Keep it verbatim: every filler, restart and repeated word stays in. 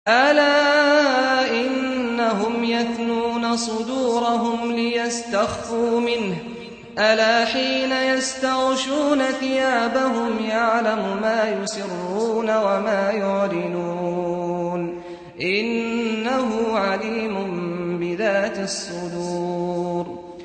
أَلَا إِنَّهُمْ يَثْنُونَ صُدُورَهُمْ لِيَسْتَخْفُوا مِنْهُ ۚ أَلَا حِينَ يَسْتَغْشُونَ ثِيَابَهُمْ يَعْلَمُ مَا يُسِرُّونَ وَمَا يُعْلِنُونَ ۚ إِنَّهُ عَلِيمٌ بِذَاتِ الصُّدُورِ